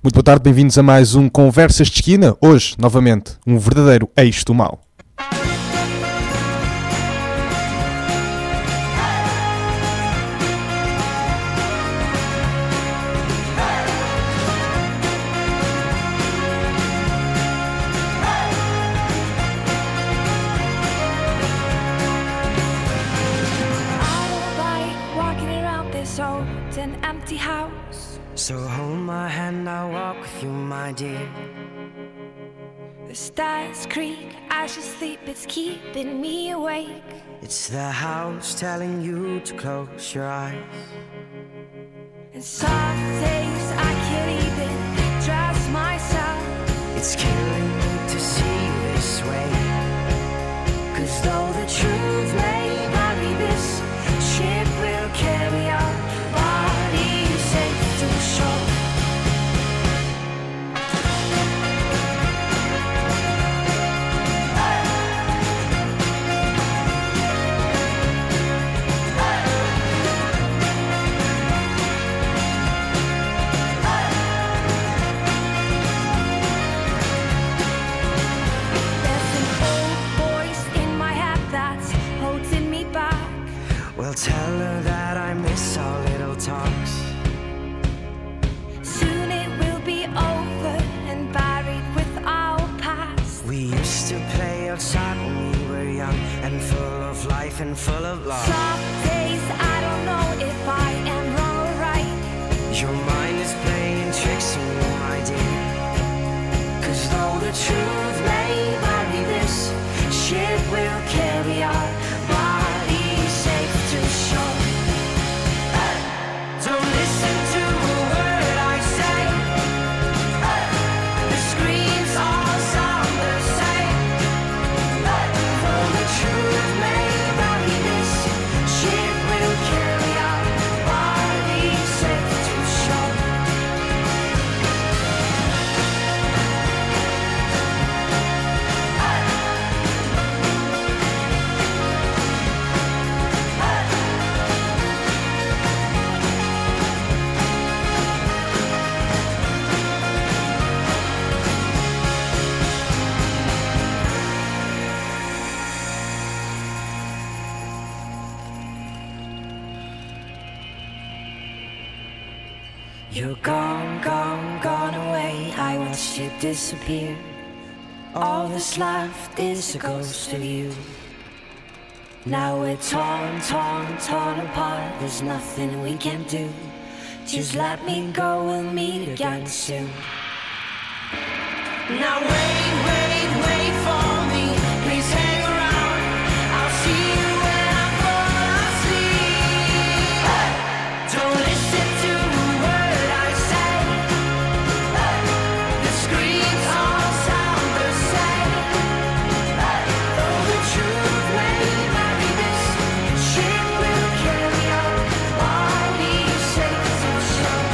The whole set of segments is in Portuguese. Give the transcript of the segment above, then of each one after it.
Muito boa tarde, bem-vindos a mais um Conversas de Esquina. Hoje, novamente, um verdadeiro eixo do mal. So hold my hand, I'll walk with you, my dear. The stars creak as you sleep, it's keeping me awake. It's the house telling you to close your eyes. And some days I can't even trust myself. It's killing me to see you this way. 'Cause though the truth may vary, this ship will carry our bodies safe to shore. Well, tell her that I miss our little talks. Soon it will be over and buried with our past. We used to play outside when we were young and full of life and full of love. Some days I don't know if I am wrong or right. Your mind is playing tricks on you, my dear. 'Cause though the truth may vary, this ship will carry our bodies safe to shore. Don't listen to a word I say. The screams all sound the same. Though the truth may vary, this ship will carry our bodies safe to shore. You're gone, gone, gone away. I watched you disappear. All that's left is a ghost of you. Now we're torn, torn, torn apart. There's nothing we can do. Just let me go, we'll meet again soon. Now wait, wait, wait for me. Please hang around. I'll see you when I fall asleep. Don't listen to a word I say. The screams all sound the same. Though the truth may vary, this ship will carry our bodies safe to shore.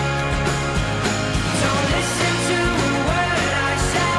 Don't listen to a word I say.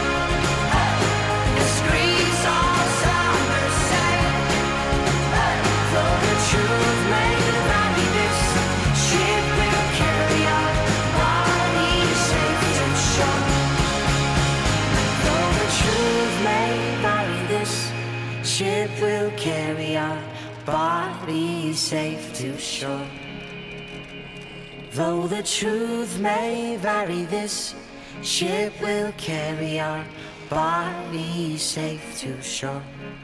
The screams all sound the same. Though the truth may vary, this ship will carry our bodies safe to shore. Though the truth may vary, this ship will carry our bodies safe to shore. Though the truth may vary, this ship will carry our bodies safe to shore.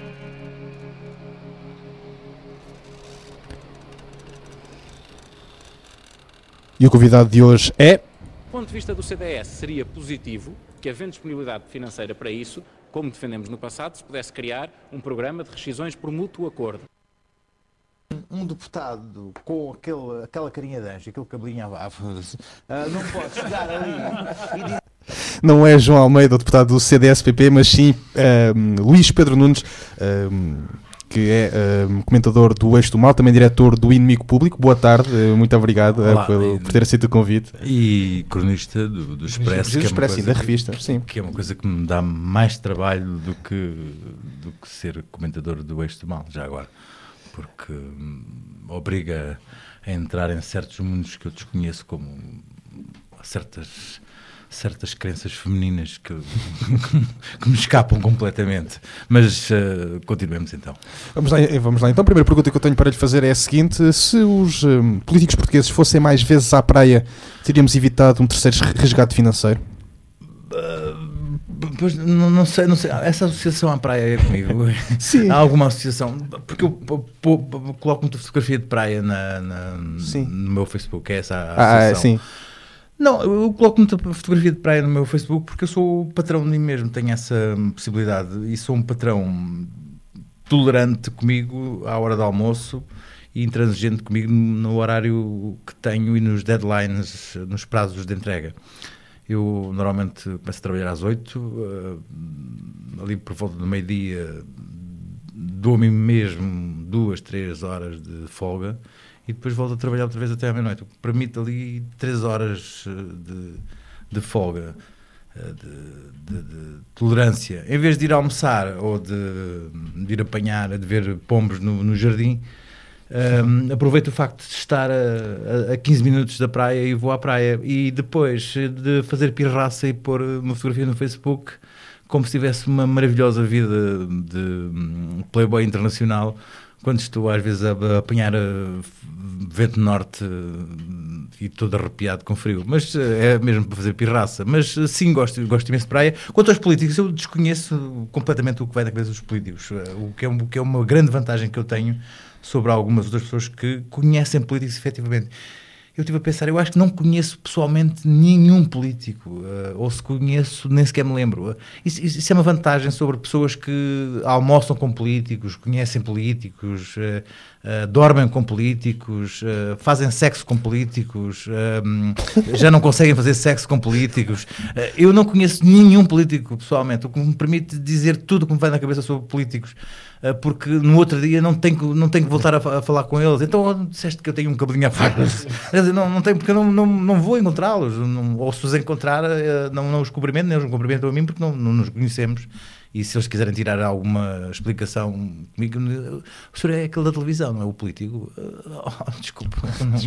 E o convidado de hoje é... Do ponto de vista do CDS, seria positivo que, havendo disponibilidade financeira para isso, como defendemos no passado, se pudesse criar um programa de rescisões por mútuo acordo. Um deputado com aquela carinha de anjo, aquele cabelinho não pode chegar ali e dizer... Não é João Almeida, o deputado do CDS-PP, mas sim Luís Pedro Nunes, que é comentador do Eixo do Mal, também diretor do Inimigo Público. Boa tarde, muito obrigado. Olá, por ter aceito o convite. E cronista do Expresso, da revista, sim. Que é uma coisa que me dá mais trabalho do que ser comentador do Eixo do Mal, já agora. Porque obriga a entrar em certos mundos que eu desconheço, como a certas crenças femininas que me escapam completamente. Mas continuemos então. Vamos lá. Então, a primeira pergunta que eu tenho para lhe fazer é a seguinte: se os políticos portugueses fossem mais vezes à praia, teríamos evitado um terceiro resgate financeiro? Pois, não sei. Essa associação à praia é comigo. Sim. Há alguma associação? Porque eu coloco muita fotografia de praia no meu Facebook. É essa a associação. Sim. Não, eu coloco muita fotografia de praia no meu Facebook porque eu sou o patrão de mim mesmo, tenho essa possibilidade e sou um patrão tolerante comigo à hora do almoço e intransigente comigo no horário que tenho e nos deadlines, nos prazos de entrega. Eu normalmente começo a trabalhar às 8, ali por volta do meio-dia dou-me mesmo 2-3 horas de folga e depois volto a trabalhar outra vez até à meia-noite, o que permite ali 3 horas de folga, de tolerância. Em vez de ir almoçar ou de ir apanhar, de ver pombos no jardim, aproveito o facto de estar a 15 minutos da praia e vou à praia. E depois de fazer pirraça e pôr uma fotografia no Facebook, como se tivesse uma maravilhosa vida de playboy internacional, quando estou às vezes a apanhar vento norte e todo arrepiado com frio, mas é mesmo para fazer pirraça. Mas sim, gosto imenso de praia. Quanto aos políticos, eu desconheço completamente o que vai na cabeça dos políticos, o que é uma grande vantagem que eu tenho sobre algumas outras pessoas que conhecem políticos efetivamente. Eu estive a pensar, eu acho que não conheço pessoalmente nenhum político, ou se conheço, nem sequer me lembro. Isso é uma vantagem sobre pessoas que almoçam com políticos, conhecem políticos, dormem com políticos, fazem sexo com políticos, já não conseguem fazer sexo com políticos. Eu não conheço nenhum político pessoalmente, o que me permite dizer tudo o que me vai na cabeça sobre políticos. Porque no outro dia não tenho que voltar a falar com eles. Então disseste que eu tenho um cabelinho à faca. Não tenho, porque eu não vou encontrá-los. Ou se os encontrar, não os cumprimento, nem eles me cumprimentam a mim, porque não nos conhecemos. E se eles quiserem tirar alguma explicação comigo, o senhor é aquele da televisão, não é o político? Desculpa,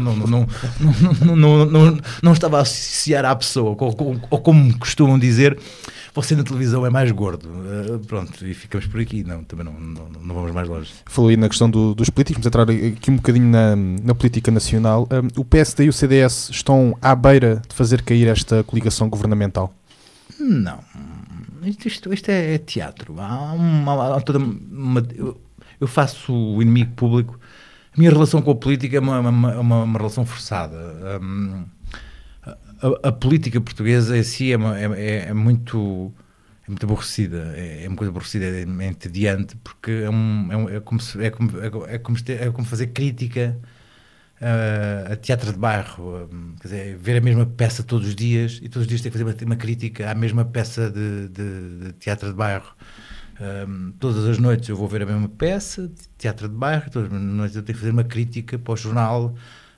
não estava a associar à pessoa, ou como costumam dizer, você na televisão é mais gordo. Pronto, e ficamos por aqui. Também não vamos mais longe. Falou aí na questão dos políticos, vamos entrar aqui um bocadinho na política nacional. O PSD e o CDS estão à beira de fazer cair esta coligação governamental? Não. Isto é teatro. Eu faço o inimigo público. A minha relação com a política é uma relação forçada. A política portuguesa em si é muito aborrecida. É uma coisa aborrecida, é entediante, porque é como fazer crítica a teatro de bairro, quer dizer, ver a mesma peça todos os dias e todos os dias tem que fazer uma crítica à mesma peça de teatro de bairro. Todas as noites eu vou ver a mesma peça de teatro de bairro, todas as noites eu tenho que fazer uma crítica para o jornal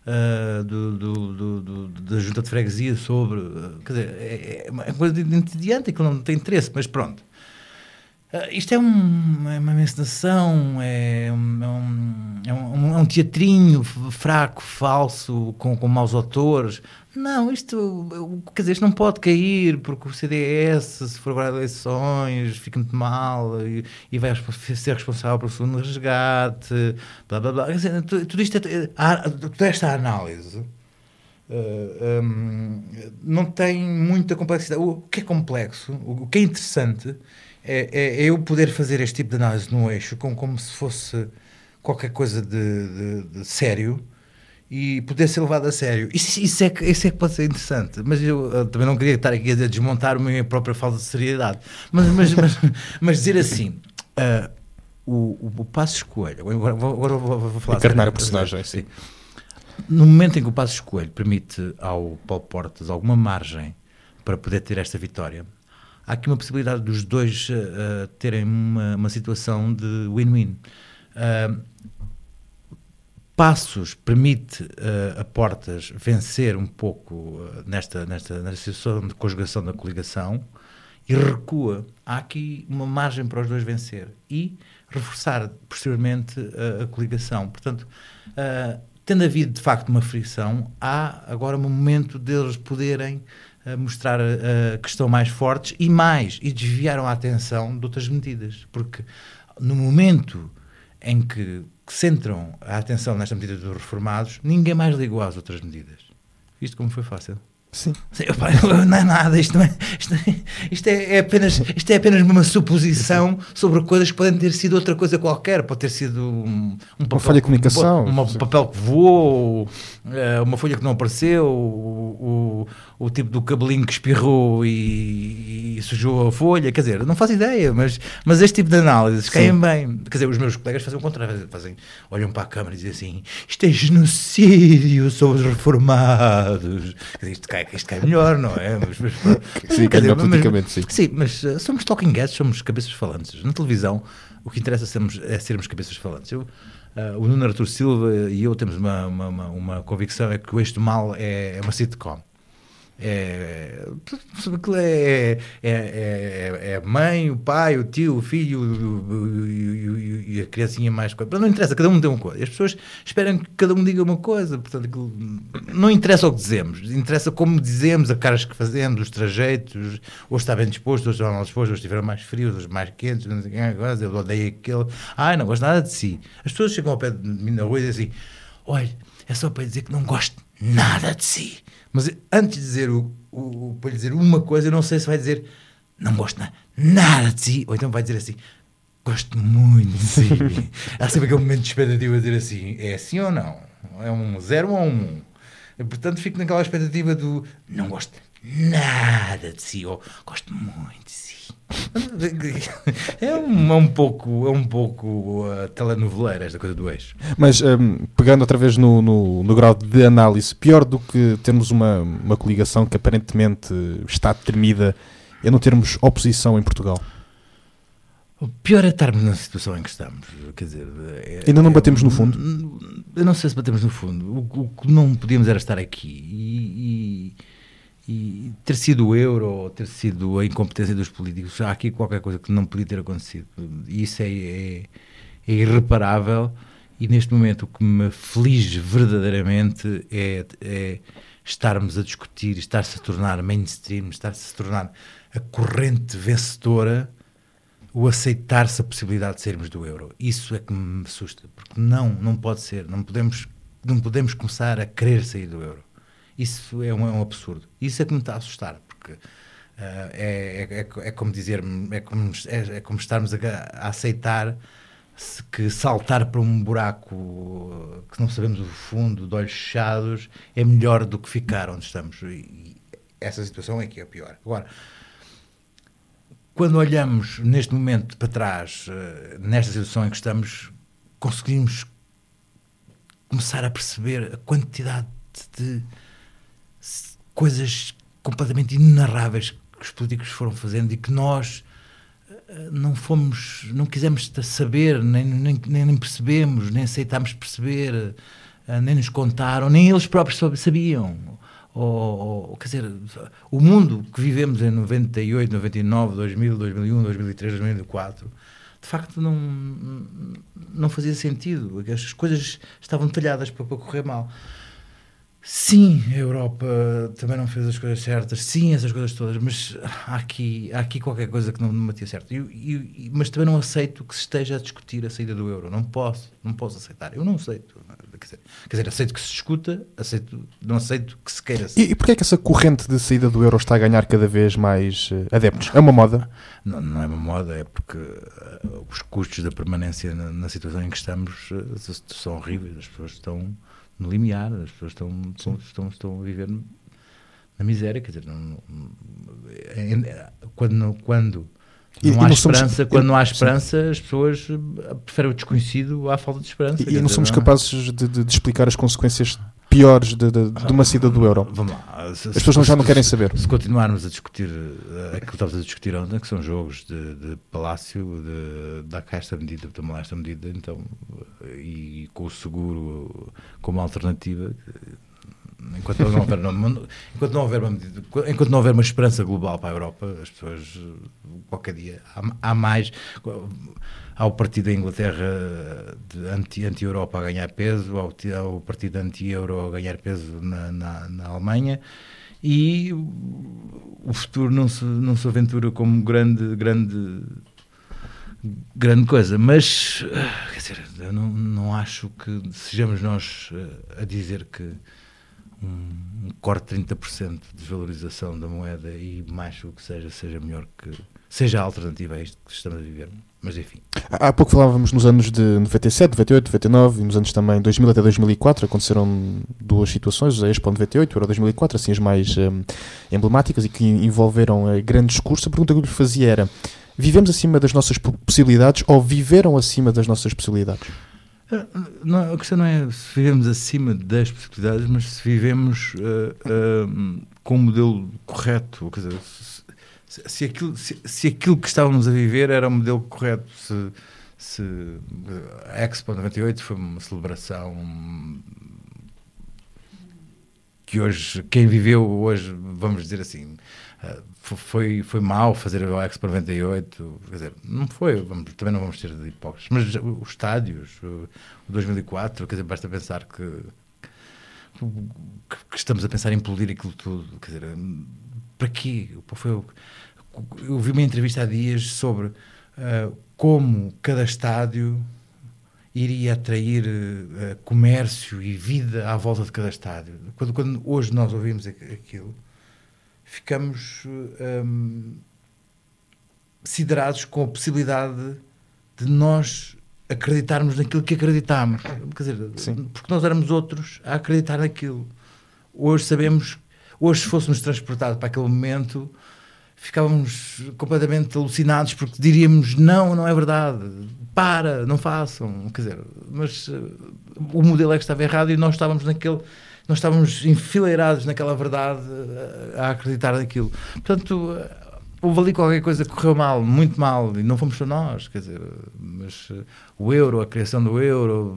da Junta de Freguesia sobre, quer dizer, é uma coisa entediante que não tem interesse, mas pronto. Isto é uma encenação, é um teatrinho fraco, falso, com maus autores. Não, quer dizer, isto não pode cair, porque o CDS, se for agora eleições, fica muito mal e vai ser responsável pelo segundo resgate, blá blá blá. Quer dizer, tudo isto, toda esta análise não tem muita complexidade. O que é complexo, o que é interessante, é eu poder fazer este tipo de análise no eixo como se fosse qualquer coisa de sério e poder ser levado a sério. Isso é que pode ser interessante, mas eu também não queria estar aqui a desmontar a minha própria falta de seriedade, mas dizer assim, o Passos Coelho, agora vou falar encarnar a personagem, sim. No momento em que o Passos Coelho permite ao Paulo Portas alguma margem para poder ter esta vitória, há aqui uma possibilidade dos dois terem uma situação de win-win. Passos permite a Portas vencer um pouco nesta situação de conjugação da coligação e recua. Há aqui uma margem para os dois vencer e reforçar posteriormente a coligação. Portanto, tendo havido de facto uma fricção, há agora um momento deles poderem mostrar que estão mais fortes e desviaram a atenção de outras medidas, porque no momento em que centram a atenção nesta medida dos reformados, ninguém mais ligou às outras medidas. Visto como foi fácil? Sim. Não é nada, isto é apenas uma suposição sobre coisas que podem ter sido outra coisa qualquer. Pode ter sido um papel, uma falha de comunicação, um papel que voou, uma folha que não apareceu, o tipo do cabelinho que espirrou e sujou a folha. Quer dizer, não faço ideia, mas este tipo de análises caem bem. Quer dizer, os meus colegas fazem o contrário, olham para a câmara e dizem assim: isto é genocídio sobre os reformados. Quer dizer, isto cai melhor, não é? Sim, cai melhor politicamente, sim. Sim, mas somos talking heads, somos cabeças falantes. Na televisão, o que interessa é sermos cabeças falantes. O Nuno Artur Silva e eu temos uma convicção, é que o Eixo do Mal é uma sitcom. É a mãe, o pai, o tio, o filho e a criancinha mais coisa. Não interessa, cada um tem uma coisa. As pessoas esperam que cada um diga uma coisa. Portanto, não interessa o que dizemos, interessa como dizemos, as caras que fazemos, os trajeitos. Hoje está bem disposto, hoje está mal disposto, hoje estiveram mais frios, hoje mais quentes, não sei o que, eu odeio aquele. Não gosto nada de si. As pessoas chegam ao pé de mim na rua e dizem assim: olha, é só para dizer que não gosto nada de si. Mas antes de dizer para lhe dizer uma coisa, eu não sei se vai dizer não gosto nada de si, ou então vai dizer assim: gosto muito de si. Há sempre aquele momento de expectativa de dizer assim: é assim ou não? É um 0 ou um 1? Portanto, fico naquela expectativa do não gosto nada de si, ou gosto muito de si. É um pouco telenoveleira esta coisa do eixo. Mas pegando outra vez no grau de análise, pior do que termos uma coligação que aparentemente está determinada é não termos oposição em Portugal. O pior é estarmos na situação em que estamos. Quer dizer, ainda não batemos no fundo? Eu não sei se batemos no fundo. O que não podíamos era estar aqui e ter sido o euro, ou ter sido a incompetência dos políticos. Há aqui qualquer coisa que não podia ter acontecido. E isso é irreparável. E neste momento o que me aflige verdadeiramente é estarmos a discutir, estar-se a tornar mainstream, estar-se a tornar a corrente vencedora, o aceitar-se a possibilidade de sairmos do euro. Isso é que me assusta, porque não pode ser. Não podemos começar a querer sair do euro. Isso é um absurdo. Isso é que me está a assustar, porque é como dizer-me, é como estarmos a aceitar que saltar para um buraco que não sabemos o fundo, de olhos fechados, é melhor do que ficar onde estamos. E essa situação é que é a pior. Agora, quando olhamos neste momento para trás, nesta situação em que estamos, conseguimos começar a perceber a quantidade de coisas completamente inenarráveis que os políticos foram fazendo e que nós não quisemos saber, nem percebemos, nem aceitámos perceber, nem nos contaram, nem eles próprios sabiam. Quer dizer, o mundo que vivemos em 98, 99, 2000, 2001, 2003, 2004, de facto não fazia sentido. As coisas estavam detalhadas para correr mal. Sim, a Europa também não fez as coisas certas, sim, essas coisas todas, mas há aqui qualquer coisa que não me batia certo. Mas também não aceito que se esteja a discutir a saída do euro. Não posso aceitar. Eu não aceito. Quer dizer, aceito que se discuta, não aceito que se queira. E porquê é que essa corrente de saída do euro está a ganhar cada vez mais adeptos? É uma moda? Não é uma moda, é porque os custos da permanência na situação em que estamos são horríveis. As pessoas estão no limiar, as pessoas estão a viver na miséria. Quer dizer, quando não há esperança, quando não há esperança, as pessoas preferem o desconhecido à falta de esperança. E não somos capazes de explicar as consequências piores de uma saída do euro. Vamos lá. As pessoas já não querem saber. Se continuarmos a discutir aquilo que estávamos a discutir ontem, que são jogos de palácio, dá cá esta medida, toma lá esta medida, então, e com o seguro como alternativa, Enquanto não houver uma esperança global para a Europa, as pessoas, qualquer dia, há mais. Há o partido da Inglaterra anti-Europa a ganhar peso, há o partido anti-Euro a ganhar peso na Alemanha, e o futuro não se aventura como grande coisa. Mas, quer dizer, eu não acho que sejamos nós a dizer que um corte de 30% de desvalorização da moeda e mais o que seja melhor, que seja a alternativa a isto que estamos a viver. Mas enfim. Há pouco falávamos nos anos de 97, 98, 99 e nos anos também 2000 até 2004 aconteceram duas situações, a Expo 98 e o Euro 2004, assim as mais emblemáticas e que envolveram grandes discursos. A pergunta que eu lhe fazia era: vivemos acima das nossas possibilidades ou viveram acima das nossas possibilidades? Não, a questão não é se vivemos acima das possibilidades, mas se vivemos com o modelo correto. Quer dizer, se aquilo que estávamos a viver era o modelo correto, se a Expo 98 foi uma celebração que hoje, quem viveu hoje, vamos dizer assim, foi mau fazer a Expo 98, quer dizer, não foi, também não vamos ser de hipócritas, mas os estádios, o 2004, quer dizer, basta pensar que estamos a pensar em implodir aquilo tudo, quer dizer, para quê? Eu vi uma entrevista há dias sobre como cada estádio iria atrair comércio e vida à volta de cada estádio. Quando hoje nós ouvimos aquilo, ficamos siderados com a possibilidade de nós acreditarmos naquilo que acreditámos. Quer dizer, porque nós éramos outros a acreditar naquilo. Hoje sabemos, se fôssemos transportados para aquele momento, ficávamos completamente alucinados, porque diríamos, não é verdade, não façam, quer dizer, mas o modelo é que estava errado e nós estávamos enfileirados naquela verdade a acreditar naquilo. Portanto, houve ali qualquer coisa que correu mal, muito mal, e não fomos só nós, quer dizer, mas o euro, a criação do euro,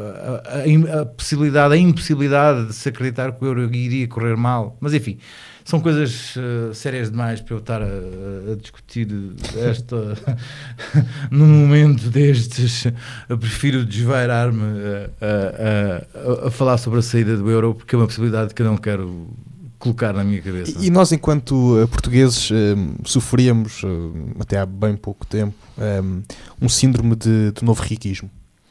a impossibilidade de se acreditar que o euro iria correr mal, mas enfim, são coisas sérias demais para eu estar a discutir esta num momento destes. Eu prefiro desvairar-me a falar sobre a saída do euro, porque é uma possibilidade que eu não quero colocar na minha cabeça. E nós, enquanto portugueses, sofríamos, até há bem pouco tempo, um síndrome de novo riquismo.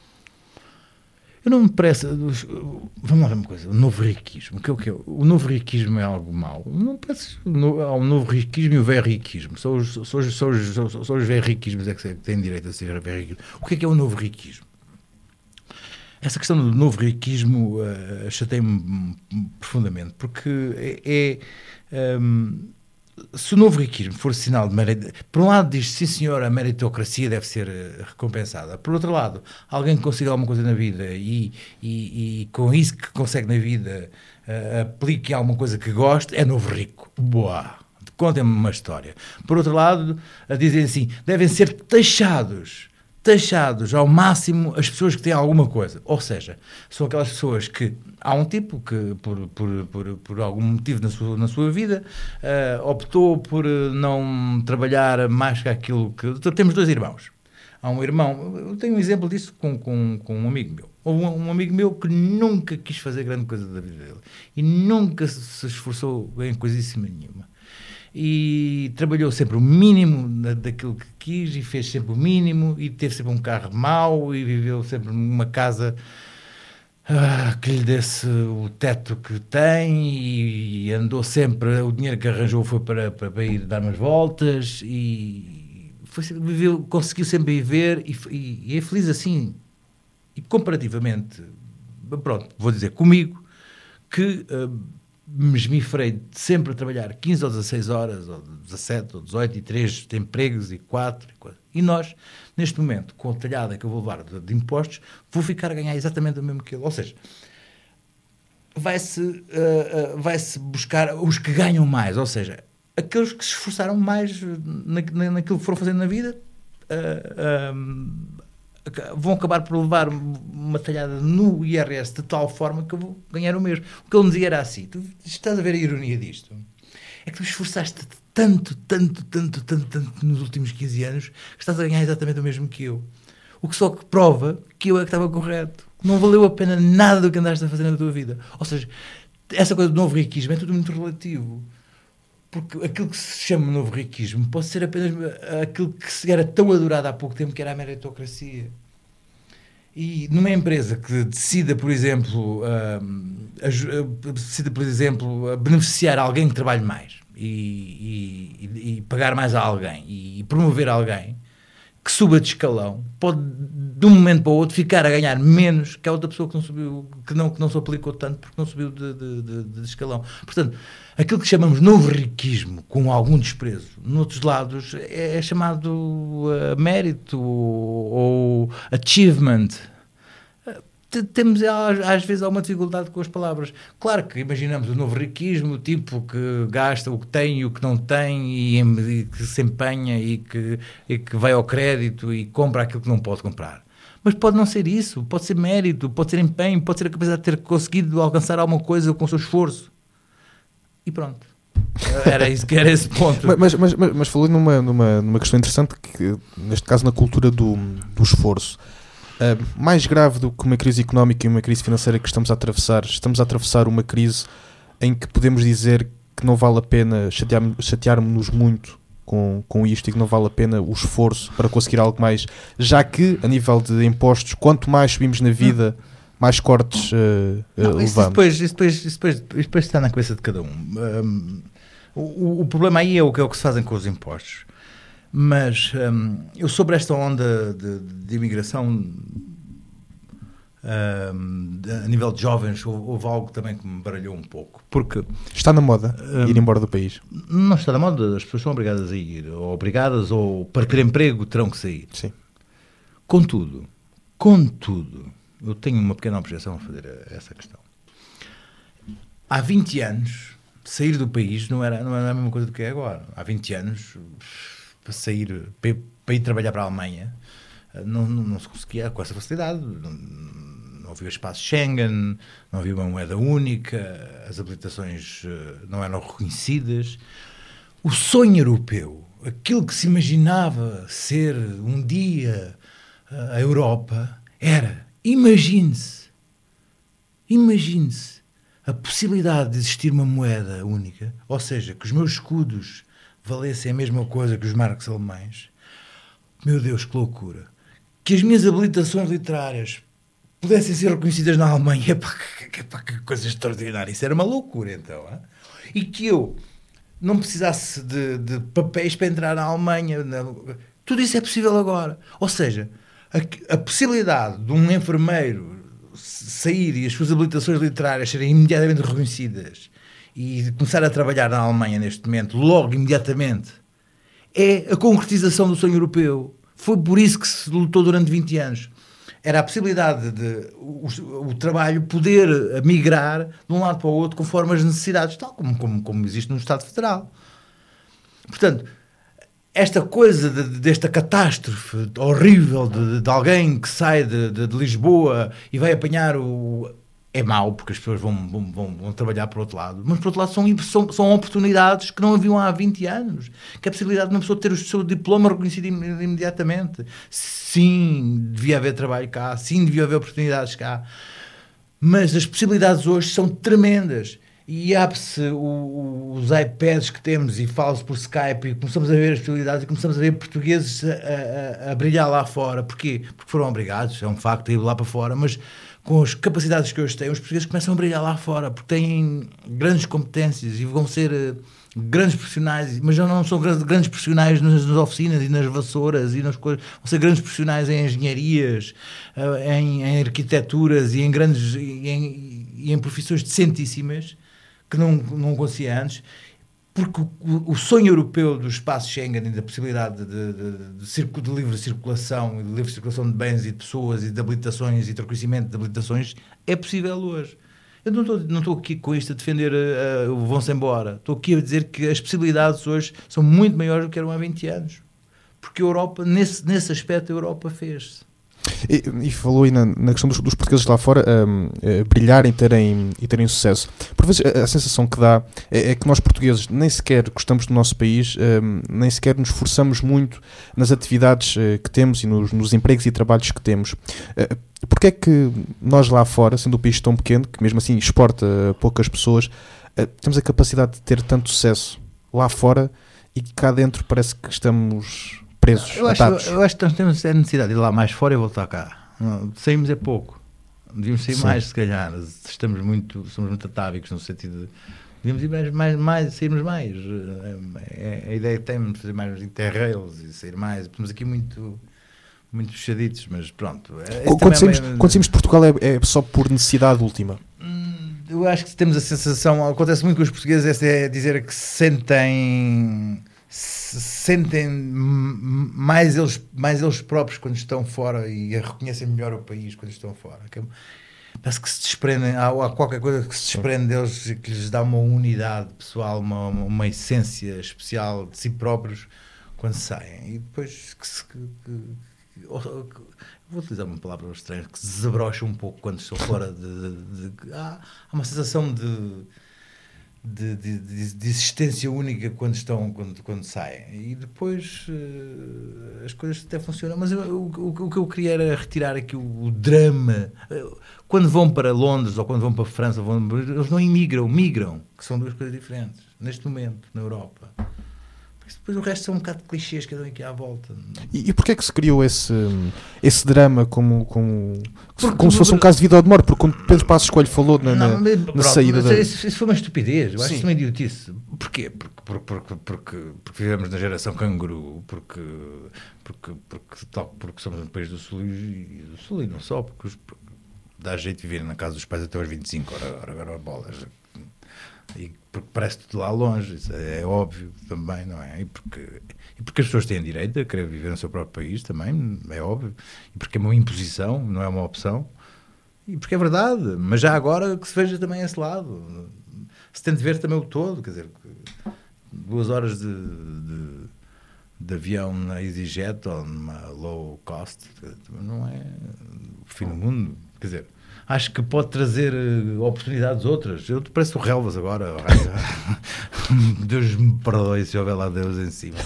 Eu não me parece... Vamos lá ver uma coisa. O novo riquismo. O que é? O novo riquismo é algo mau. Não parece... Há um novo riquismo e o velho riquismo. Só os velhos riquismos é que têm direito a ser velho riquismo. O que é o novo riquismo? Essa questão do novo riquismo chateia-me profundamente, porque se o novo riquismo for sinal de meritocracia, por um lado diz, sim senhor, a meritocracia deve ser recompensada, por outro lado, alguém que consiga alguma coisa na vida e com isso que consegue na vida aplique alguma coisa que goste, é novo rico. Boa! Contem-me uma história. Por outro lado, a dizem assim, devem ser taxados ao máximo as pessoas que têm alguma coisa. Ou seja, são aquelas pessoas que há um tipo que por algum motivo na sua vida optou por não trabalhar mais que aquilo que... Temos dois irmãos. Há um irmão, eu tenho um exemplo disso com um amigo meu. Houve um amigo meu que nunca quis fazer grande coisa da vida dele e nunca se esforçou em coisíssima nenhuma. E trabalhou sempre o mínimo daquilo que quis e fez sempre o mínimo e teve sempre um carro mau e viveu sempre numa casa que lhe desse o teto que tem e andou sempre, o dinheiro que arranjou foi para ir dar umas voltas e conseguiu sempre viver e é feliz assim. E comparativamente, pronto, vou dizer comigo, que me esmifrei sempre a trabalhar 15 ou 16 horas, ou 17 ou 18, e 3 de empregos, e 4. E nós, neste momento, com a talhada que eu vou levar de impostos, vou ficar a ganhar exatamente o mesmo que ele. Ou seja, vai-se buscar os que ganham mais, ou seja, aqueles que se esforçaram mais naquilo que foram fazendo na vida, vão acabar por levar uma talhada no IRS de tal forma que eu vou ganhar o mesmo. O que ele me dizia era assim, tu estás a ver a ironia disto? É que tu esforçaste tanto nos últimos 15 anos que estás a ganhar exatamente o mesmo que eu. O que só que prova que eu é que estava correto. Não valeu a pena nada do que andaste a fazer na tua vida. Ou seja, essa coisa do novo riquismo é tudo muito relativo. Porque aquilo que se chama novo riquismo pode ser apenas aquilo que se era tão adorado há pouco tempo, que era a meritocracia. E numa empresa que decida, por exemplo, beneficiar alguém que trabalhe mais e pagar mais a alguém e promover alguém que suba de escalão, pode de um momento para o outro ficar a ganhar menos que a outra pessoa que não subiu, que não se aplicou tanto porque não subiu de escalão. Portanto, aquilo que chamamos novo riquismo, com algum desprezo, noutros lados, é chamado mérito ou achievement. Temos, às vezes, alguma dificuldade com as palavras. Claro que imaginamos o novo riquismo, o tipo que gasta o que tem e o que não tem e que se empenha e que vai ao crédito e compra aquilo que não pode comprar. Mas pode não ser isso, pode ser mérito, pode ser empenho, pode ser a capacidade de ter conseguido alcançar alguma coisa com o seu esforço. E pronto. Era esse ponto. Mas falou numa questão interessante, que neste caso na cultura do esforço. Mais grave do que uma crise económica e uma crise financeira que estamos a atravessar uma crise em que podemos dizer que não vale a pena chatearmos-nos muito com isto e que não vale a pena o esforço para conseguir algo mais, já que a nível de impostos, quanto mais subimos na vida, mais cortes levamos. Isso depois está na cabeça de cada um. O problema aí é o que se fazem com os impostos. Mas eu, sobre esta onda de imigração a nível de jovens, houve algo também que me baralhou um pouco. Porque está na moda ir embora do país. Não está na moda, as pessoas são obrigadas a ir, ou para ter emprego terão que sair. Sim. Contudo, eu tenho uma pequena objeção a fazer a essa questão. Há 20 anos, sair do país não era a mesma coisa do que é agora. Há 20 anos... para ir trabalhar para a Alemanha não se conseguia com essa facilidade, não havia espaço Schengen, não havia uma moeda única, as habilitações não eram reconhecidas. O sonho europeu, aquilo que se imaginava ser um dia a Europa, era, imagine-se a possibilidade de existir uma moeda única, ou seja, que os meus escudos valessem a mesma coisa que os marcos alemães. Meu Deus, que loucura. Que as minhas habilitações literárias pudessem ser reconhecidas na Alemanha. Que coisa extraordinária. Isso era uma loucura, então. Hein? E que eu não precisasse de papéis para entrar na Alemanha. Tudo isso é possível agora. Ou seja, a possibilidade de um enfermeiro sair e as suas habilitações literárias serem imediatamente reconhecidas e começar a trabalhar na Alemanha neste momento, logo, imediatamente, é a concretização do sonho europeu. Foi por isso que se lutou durante 20 anos. Era a possibilidade de o trabalho poder migrar de um lado para o outro conforme as necessidades, tal como existe no Estado Federal. Portanto, esta coisa desta catástrofe horrível de alguém que sai de Lisboa e vai apanhar é mau, porque as pessoas vão trabalhar por outro lado. Mas, por outro lado, são oportunidades que não haviam há 20 anos. Que a possibilidade de uma pessoa ter o seu diploma reconhecido imediatamente. Sim, devia haver trabalho cá. Sim, devia haver oportunidades cá. Mas as possibilidades hoje são tremendas. E abre-se os iPads que temos e fala-se por Skype e começamos a ver as possibilidades e começamos a ver portugueses a brilhar lá fora. Porquê? Porque foram obrigados, é um facto, a ir lá para fora, mas com as capacidades que hoje têm, os portugueses começam a brilhar lá fora, porque têm grandes competências e vão ser grandes profissionais, mas já não são grandes profissionais nas oficinas e nas vassouras e nas coisas, vão ser grandes profissionais em engenharias, em arquiteturas e em profissões decentíssimas que não conseguia antes, porque o sonho europeu do espaço Schengen e da possibilidade de livre circulação, de livre circulação de bens e de pessoas e de habilitações e de reconhecimento de habilitações é possível hoje. Eu não estou aqui com isto a defender o vão-se embora. Estou aqui a dizer que as possibilidades hoje são muito maiores do que eram há 20 anos. Porque a Europa, nesse aspecto, a Europa fez-se. E falou aí na questão dos portugueses lá fora brilharem e terem sucesso. Por vezes a sensação que dá é que nós portugueses nem sequer gostamos do nosso país, nem sequer nos esforçamos muito nas atividades que temos e nos empregos e trabalhos que temos. Porque é que nós lá fora, sendo um país tão pequeno, que mesmo assim exporta poucas pessoas, temos a capacidade de ter tanto sucesso lá fora e que cá dentro parece que estamos presos, atados? Eu acho que nós temos a necessidade de ir lá mais fora e voltar cá. Saímos é pouco. Devíamos sair mais, se calhar. Somos muito atávicos no sentido de... Devíamos ir mais, sairmos mais. A ideia que temos de fazer mais interrails e sair mais. Estamos aqui muito fechaditos, mas pronto. Quando saímos de Portugal é só por necessidade última? Eu acho que temos a sensação, acontece muito com os portugueses, é dizer que sentem mais eles próprios quando estão fora e reconhecem melhor o país quando estão fora. Parece que se desprendem, há qualquer coisa que se desprende deles e que lhes dá uma unidade pessoal, uma essência especial de si próprios quando saem. E depois vou utilizar uma palavra estranha, que se desabrocha um pouco quando estou fora há uma sensação de existência única quando saem, e depois as coisas até funcionam, mas o que eu queria era retirar aqui o drama. Quando vão para Londres ou quando vão para a França, eles não migram, que são duas coisas diferentes neste momento na Europa. Depois o resto são um bocado de clichês que andam aqui à volta. E porquê é que se criou esse drama como se fosse um caso de vida ou de morte? Porque como Pedro Passos Coelho falou na saída da... Isso foi uma estupidez, eu acho isso uma idiotice. Porquê? Porque vivemos na geração canguru, porque somos um país do Sul e não só, porque dá jeito de viver na casa dos pais até aos 25, agora bolas... E porque parece tudo lá longe, isso é óbvio também, não é? E porque as pessoas têm direito a querer viver no seu próprio país também, é óbvio. E porque é uma imposição, não é uma opção. E porque é verdade, mas já agora que se veja também esse lado. Se tente ver também o todo, quer dizer, 2 horas de avião na EasyJet ou numa low cost, não é o fim do mundo, quer dizer... Acho que pode trazer oportunidades outras. Eu pareço o Relvas agora. Deus me perdoe se houver lá Deus em cima.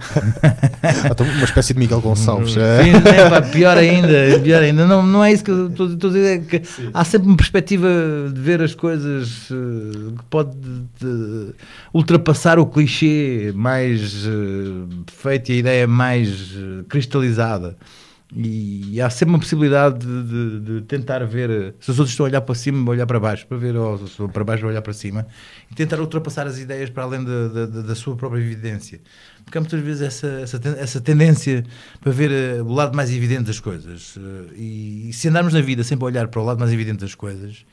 Uma espécie de Miguel Gonçalves. Pior ainda. Não é isso que eu estou a dizer. É que há sempre uma perspectiva de ver as coisas que pode ultrapassar o clichê mais feito e a ideia mais cristalizada. E há sempre uma possibilidade de tentar ver, se os outros estão a olhar para cima, olhar para baixo, para ver, ou se estão para baixo, olhar para cima, e tentar ultrapassar as ideias para além da sua própria evidência. Porque há muitas vezes essa tendência para ver o lado mais evidente das coisas. E se andarmos na vida sempre a olhar para o lado mais evidente das coisas,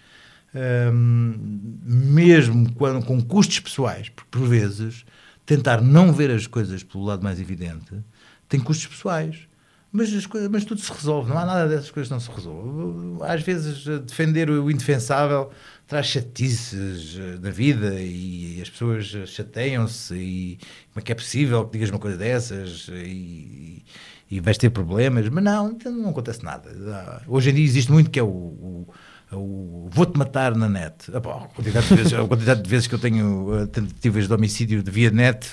mesmo com custos pessoais, porque por vezes tentar não ver as coisas pelo lado mais evidente tem custos pessoais. Mas tudo se resolve, não há nada dessas coisas que não se resolve. Às vezes defender o indefensável traz chatices na vida e as pessoas chateiam-se e como é que é possível que digas uma coisa dessas e vais ter problemas, mas não acontece nada. Hoje em dia existe muito que é o vou-te matar na net. A quantidade de vezes que eu tenho tentativas de homicídio via net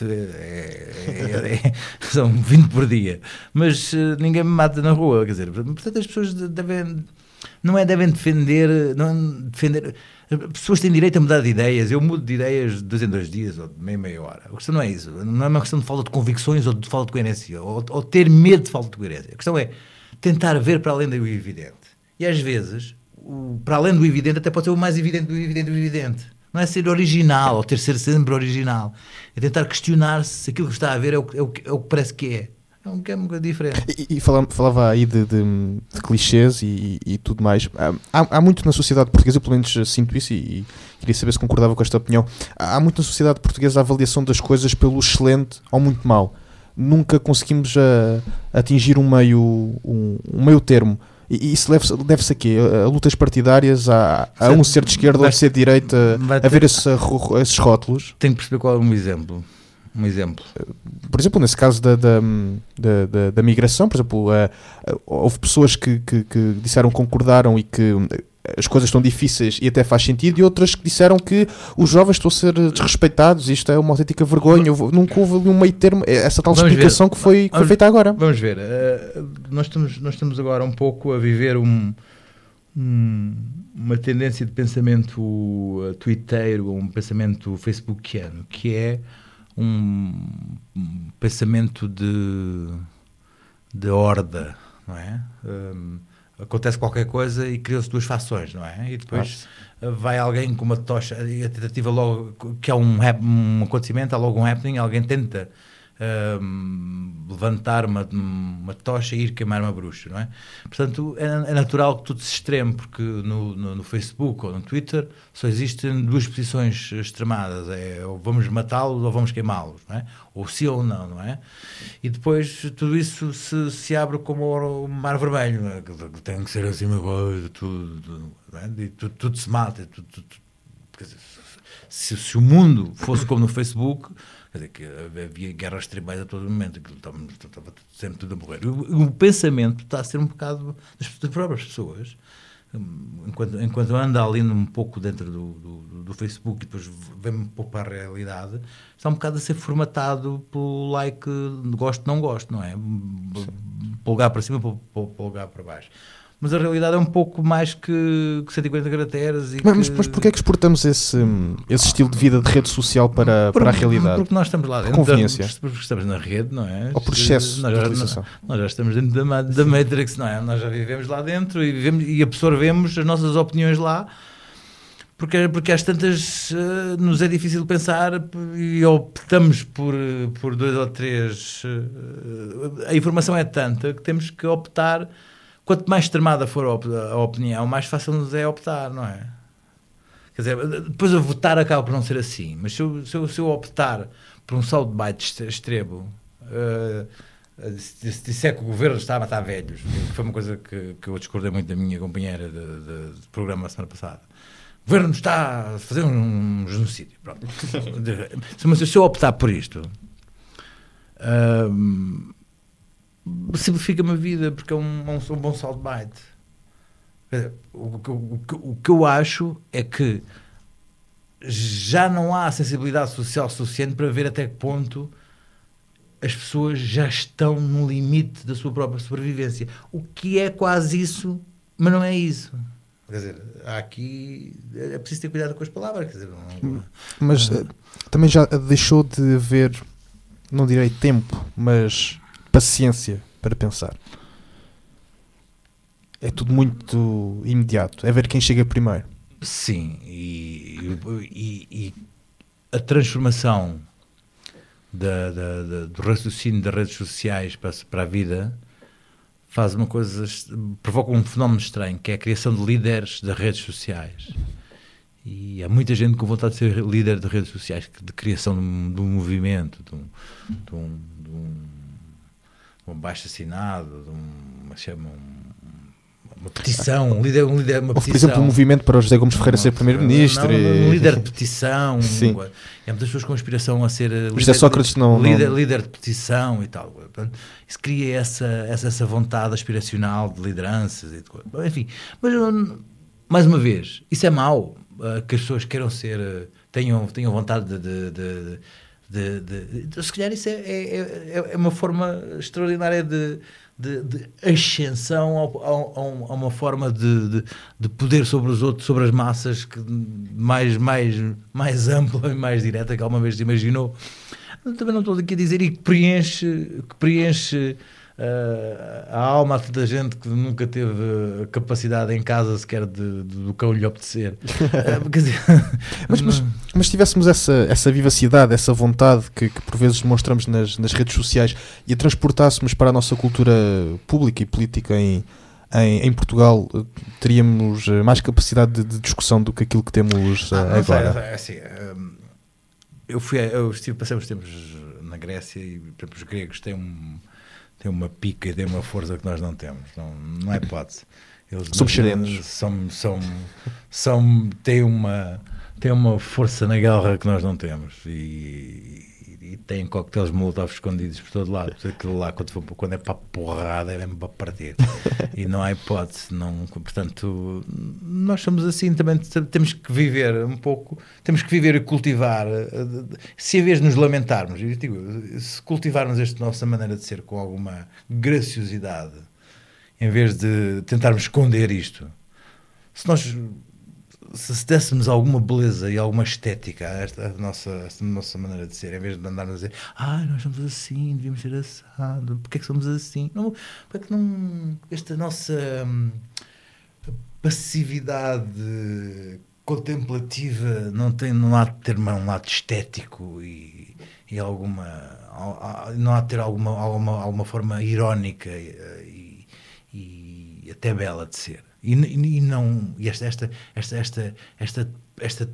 são 20 por dia. Mas ninguém me mata na rua, quer dizer, portanto as pessoas devem defender. As pessoas têm direito a mudar de ideias. Eu mudo de ideias de 2 em 2 dias ou de meia hora. A questão não é isso. Não é uma questão de falta de convicções ou de falta de coerência ou ter medo de falta de coerência. A questão é tentar ver para além do evidente. E às vezes para além do evidente, até pode ser o mais evidente do evidente. Não é ser original, ou ter ser sempre original. É tentar questionar se aquilo que está a ver é o que parece que é. É um bocado diferente. E falava aí de clichês e tudo mais. Há muito na sociedade portuguesa, eu pelo menos sinto isso e queria saber se concordava com esta opinião. Há muito na sociedade portuguesa a avaliação das coisas pelo excelente ou muito mau. Nunca conseguimos atingir um meio termo. E isso deve-se a quê? A lutas partidárias, a um ser de esquerda ou de ser de direita, a ver esses rótulos? Tenho que perceber qual é um exemplo. Um exemplo. Por exemplo, nesse caso da migração, por exemplo, houve pessoas que disseram, concordaram e que as coisas estão difíceis e até faz sentido, e outras que disseram que os jovens estão a ser desrespeitados, isto é uma autêntica vergonha. Nunca houve um meio termo, essa tal explicação que foi feita agora. Vamos ver, nós estamos agora um pouco a viver uma tendência de pensamento twitteiro, um pensamento facebookiano, que é um pensamento de horda, não é? Acontece qualquer coisa e criam-se duas fações, não é? E depois vai alguém com uma tocha, e a tentativa logo, que é um acontecimento, há logo um happening, alguém tenta levantar uma tocha e ir queimar uma bruxa, não é? Portanto, é natural que tudo se extreme, porque no Facebook ou no Twitter só existem duas posições extremadas, ou vamos matá-los ou vamos queimá-los, não é? Ou sim ou não é? E depois tudo isso se abre como o mar vermelho, não é? Que tem que ser assim uma coisa, tudo, não é? E tudo se mata, tudo. Quer dizer, se o mundo fosse como no Facebook, quer dizer, que havia guerras tribais a todo momento, que estava sempre tudo a morrer. O pensamento está a ser um bocado das próprias pessoas, enquanto anda ali um pouco dentro do Facebook e depois vem um pouco para a realidade, está um bocado a ser formatado pelo like, gosto, não gosto, não é? Polegar para cima, polegar para baixo. Mas a realidade é um pouco mais que 140 caracteres. Mas porquê é que exportamos esse estilo de vida de rede social para a realidade? Porque nós estamos lá dentro. Conveniência. Porque estamos na rede, não é? Ou por excesso de utilização? Nós já estamos dentro da Matrix, não é? Nós já vivemos lá dentro e absorvemos as nossas opiniões lá. Porque às tantas nos é difícil pensar e optamos por dois ou três. A informação é tanta que temos que optar. Quanto mais extremada for a opinião, mais fácil nos é optar, não é? Quer dizer, depois a votar acaba por não ser assim, mas se eu optar por um soundbite extremo, se disser que o governo está a matar velhos, que foi uma coisa que eu discordei muito da minha companheira de programa a semana passada, o governo está a fazer um genocídio, pronto. Mas se eu optar por isto, simplifica-me a vida, porque é um bom soundbite. O que eu acho é que já não há sensibilidade social suficiente para ver até que ponto as pessoas já estão no limite da sua própria sobrevivência. O que é quase isso, mas não é isso. Quer dizer, aqui é preciso ter cuidado com as palavras. Quer dizer, mas também já deixou de haver, não direi tempo, mas paciência para pensar. É tudo muito imediato. É ver quem chega primeiro. Sim, e a transformação do raciocínio das redes sociais para a vida faz uma coisa, provoca um fenómeno estranho, que é a criação de líderes das redes sociais. E há muita gente com vontade de ser líder de redes sociais, de criação de um movimento, de um abaixo-assinado, uma petição, uma petição. Por exemplo, um movimento para o José Gomes Ferreira ser primeiro-ministro. Um líder de petição. Sim. Há muitas pessoas com aspiração a ser líder de petição e tal. Isso cria essa vontade aspiracional de lideranças e de coisa. Enfim, mas mais uma vez, isso é mau, que as pessoas queiram ser, tenham vontade se calhar isso é uma forma extraordinária de ascensão a uma forma de poder sobre os outros, sobre as massas, mais ampla e mais direta que alguma vez se imaginou. Também não estou aqui a dizer, e que preenche a alma de toda a gente que nunca teve a capacidade em casa sequer do cão lhe obedecer. Quer dizer, mas se tivéssemos essa vivacidade, essa vontade que por vezes demonstramos nas redes sociais e a transportássemos para a nossa cultura pública e política em Portugal, teríamos mais capacidade de discussão do que aquilo que temos agora. Eu passei uns tempos na Grécia e, por exemplo, os gregos têm uma pica e têm uma força que nós não temos. Não é hipótese. Eles somos serenos. Têm uma força na guerra que nós não temos. E e têm coquetéis molotov escondidos por todo lado. Aquilo lá, quando é para a porrada, é mesmo para partir. E não há hipótese. Portanto, nós somos assim, também temos que viver um pouco, temos que viver e cultivar. Se em vez de nos lamentarmos, eu digo, se cultivarmos esta nossa maneira de ser com alguma graciosidade, em vez de tentarmos esconder isto, se dessemos alguma beleza e alguma estética a esta nossa maneira de ser, em vez de andarmos a dizer nós somos assim, devíamos ser assado, porque é que somos assim? Não, porque é que não, esta nossa passividade contemplativa não há de ter um lado estético e não há de ter alguma forma irónica e até bela de ser. E esta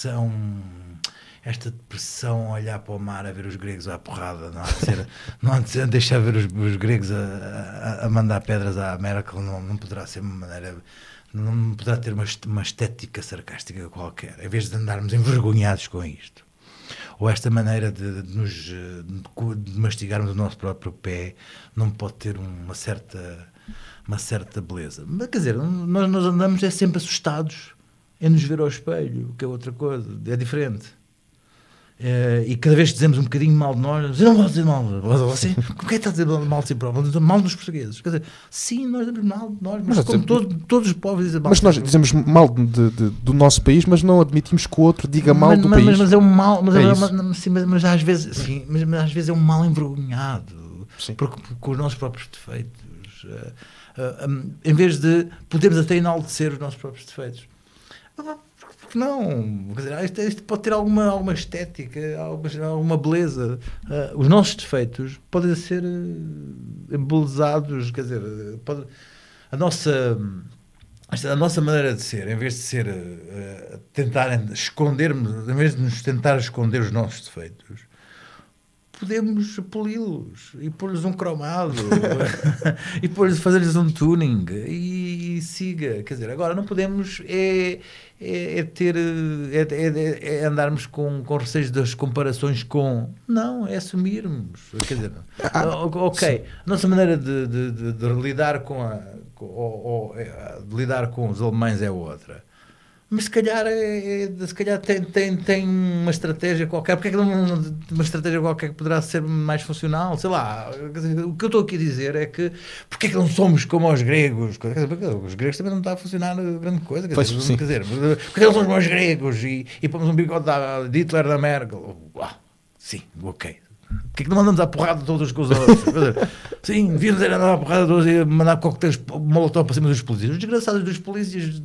depressão a olhar para o mar, a ver os gregos à porrada, não há de ser deixar ver os gregos a mandar pedras à Merkel, não poderá ser uma maneira, não poderá ter uma estética sarcástica qualquer, em vez de andarmos envergonhados com isto. Ou esta maneira de mastigarmos o nosso próprio pé não pode ter uma certa beleza. Mas, quer dizer, nós andamos sempre assustados em nos ver ao espelho, que é outra coisa, é diferente. E cada vez que dizemos um bocadinho mal de nós, eu não posso dizer mal de você, como é que está a dizer mal de si próprio? Mal dos portugueses. Quer dizer, sim, nós dizemos mal de nós, mas como todos os povos dizem mal. Mas nós dizemos mal do nosso país, mas não admitimos que o outro diga mal do país. Mas é um mal, mas às vezes, sim, mas às vezes é um mal envergonhado, porque com os nossos próprios defeitos. Em vez de podermos até enaltecer os nossos próprios defeitos. Porque não? Quer dizer, isto pode ter alguma estética, alguma beleza. Os nossos defeitos podem ser embelezados, quer dizer, a nossa maneira de ser, em vez de ser tentar escondermos, em vez de nos tentar esconder os nossos defeitos, podemos poli-los e pôr-lhes um cromado e fazer-lhes um tuning e siga. Quer dizer, agora não podemos andarmos com receios das comparações com... Não, é assumirmos. Quer dizer, ok, a nossa maneira de lidar de lidar com os alemães é outra. Mas se calhar tem uma estratégia qualquer. Porque é que uma estratégia qualquer que poderá ser mais funcional? Sei lá. O que eu estou aqui a dizer é que porque é que não somos como os gregos? Quer dizer, porque os gregos também não está a funcionar grande coisa. Quer dizer, porque é que não somos como os gregos e pomos um bigode de Hitler da Merkel? Sim, ok. Porque é que não mandamos a porrada todos com os outros? Sim, devíamos andar a porrada todos e mandar coquetéis molotov para cima dos polícias. Os desgraçados dos polícias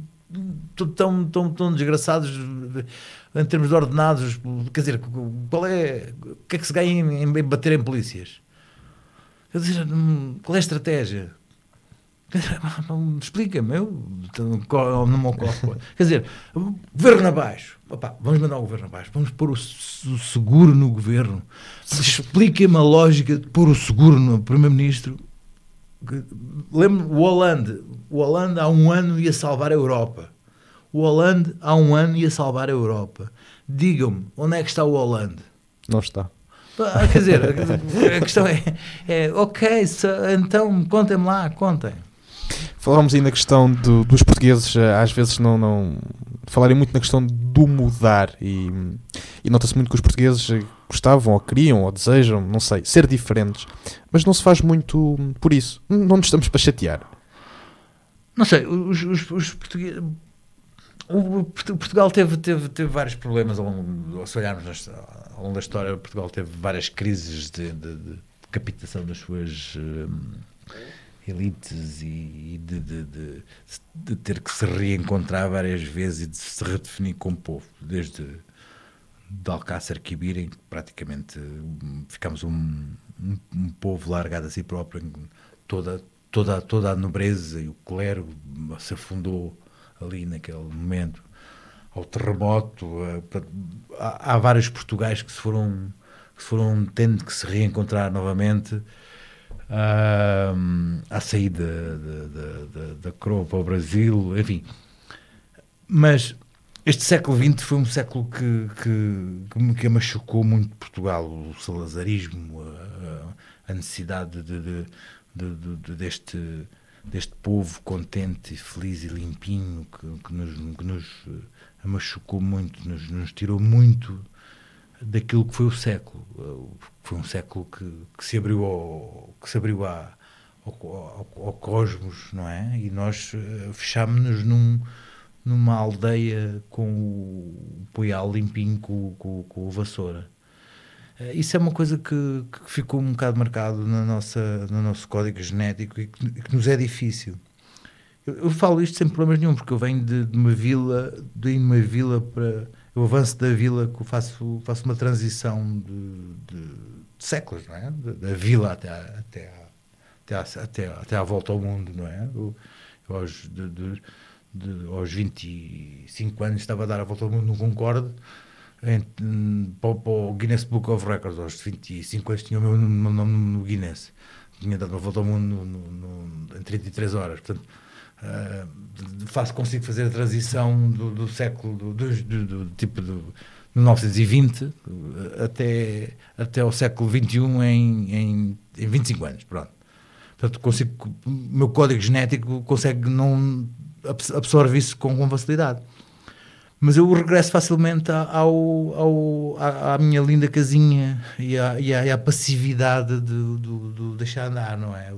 tão desgraçados em termos de ordenados. Quer dizer, o que é que se ganha em bater em polícias? Quer dizer, qual é a estratégia? Explica-me, não me ocorre. Quer dizer, governo abaixo. Vamos mandar o governo abaixo, vamos pôr o seguro no governo. Explica-me a lógica de pôr o seguro no primeiro-ministro. Lembro-me, o Hollande há um ano ia salvar a Europa. O Hollande há um ano ia salvar a Europa. Digam-me, onde é que está o Hollande? Não está. Quer dizer, a questão é ok, então contem-me lá, contem. Falámos aí na questão dos portugueses, às vezes não falarem muito na questão do mudar e nota-se muito que os portugueses gostavam, ou queriam, ou desejam, não sei, ser diferentes, mas não se faz muito por isso. Não nos estamos para chatear. Não sei, os portugueses... Portugal teve vários problemas se olharmos ao longo da história. Portugal teve várias crises de capitação das suas elites e de ter que se reencontrar várias vezes e de se redefinir como povo, desde de Alcácer Quibir, em que praticamente ficámos um povo largado a si próprio, em toda a nobreza e o clero se afundou ali naquele momento, ao terremoto. Há vários Portugais que se foram tendo que se reencontrar novamente à saída da coroa para o Brasil, enfim. Mas Este século XX foi um século que machucou muito Portugal, o salazarismo, a necessidade deste povo contente, feliz e limpinho que nos machucou muito, nos tirou muito daquilo que foi o século. Foi um século que se abriu ao cosmos, não é? E nós fechámos-nos numa aldeia com o poial limpinho com a vassoura. Isso é uma coisa que ficou um bocado marcado no nosso código genético e que nos é difícil. Eu falo isto sem problemas nenhum, porque eu venho de uma vila para... Eu avanço da vila, que faço uma transição de séculos, não é? Da vila até à volta ao mundo, não é? Eu aos 25 anos estava a dar a volta ao mundo no Concorde, para o Guinness Book of Records. Aos 25 anos tinha o meu nome no Guinness. Tinha dado uma volta ao mundo em 33 horas. Portanto, consigo fazer a transição do século do tipo de 1920 até ao século XXI em 25 anos. Pronto. Portanto, o meu código genético consegue não absorver isso com facilidade. Mas eu regresso facilmente à minha linda casinha e à passividade de deixar andar, não é?